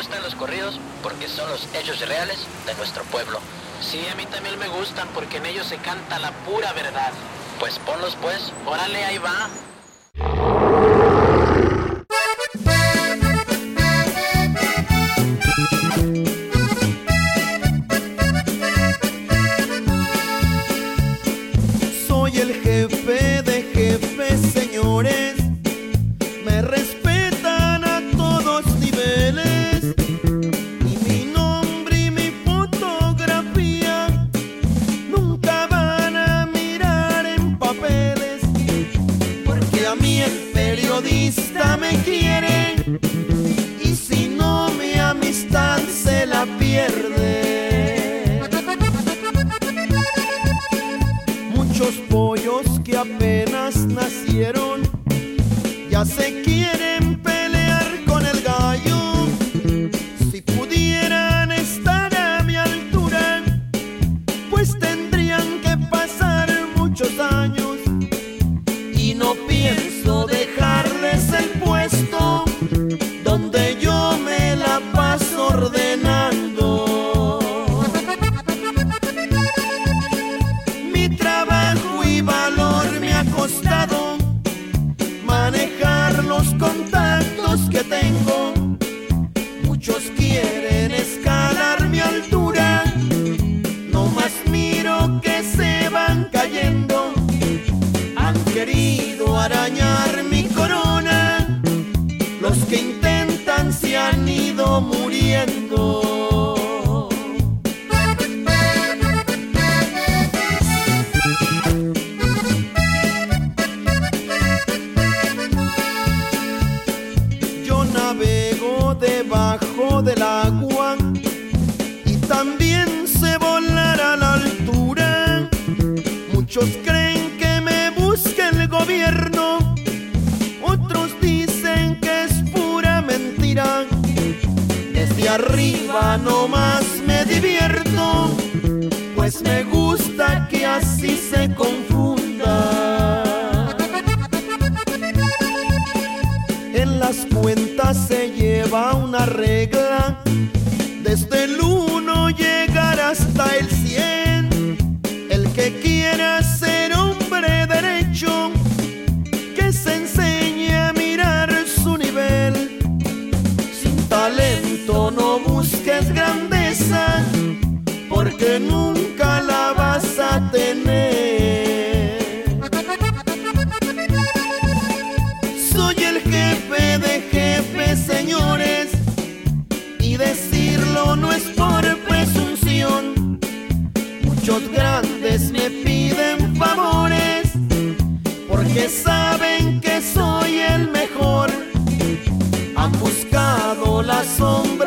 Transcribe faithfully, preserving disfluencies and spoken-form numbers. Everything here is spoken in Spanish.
gustan los corridos porque son los hechos reales de nuestro pueblo. Sí, a mí también me gustan porque en ellos se canta la pura verdad. Pues ponlos pues. Órale, ahí va. Soy el jefe de jefes, señores. Me respetan a todos niveles. Y mi nombre y mi fotografía nunca van a mirar en papeles. Porque a mí el periodista me quiere. Y si no, mi amistad se la pierde. Muchos pollos que apenas nacieron ya se quieren pelear con el gallo. Si pudieran estar a mi altura, pues tendrían que pasar muchos años. Y no pienso dejarles el puesto donde yo me la paso ordenando. Mi trabajo y valor me ha costado manejar los contactos que tengo. Muchos quieren escalar mi altura, no más miro que se van cayendo. Han querido arañar mi corona, los que intentan se han ido muriendo. Yo navego debajo del agua y también sé volar a la altura. Muchos creen que me busca el gobierno, otros dicen que es pura mentira. Desde arriba nomás me divierto, pues me gusta que así se confunda. En las cuentas se lleva una regla, desde el uno llegar hasta el cien. El que quiera ser hombre derecho, que se enseñe a mirar su nivel. Sin talento no busques grandeza, porque nunca la vas a tener. Soy el jefe de jefes, señores, y decirlo no es por presunción. Muchos grandes me piden favores, porque saben que soy el mejor. Han buscado la sombra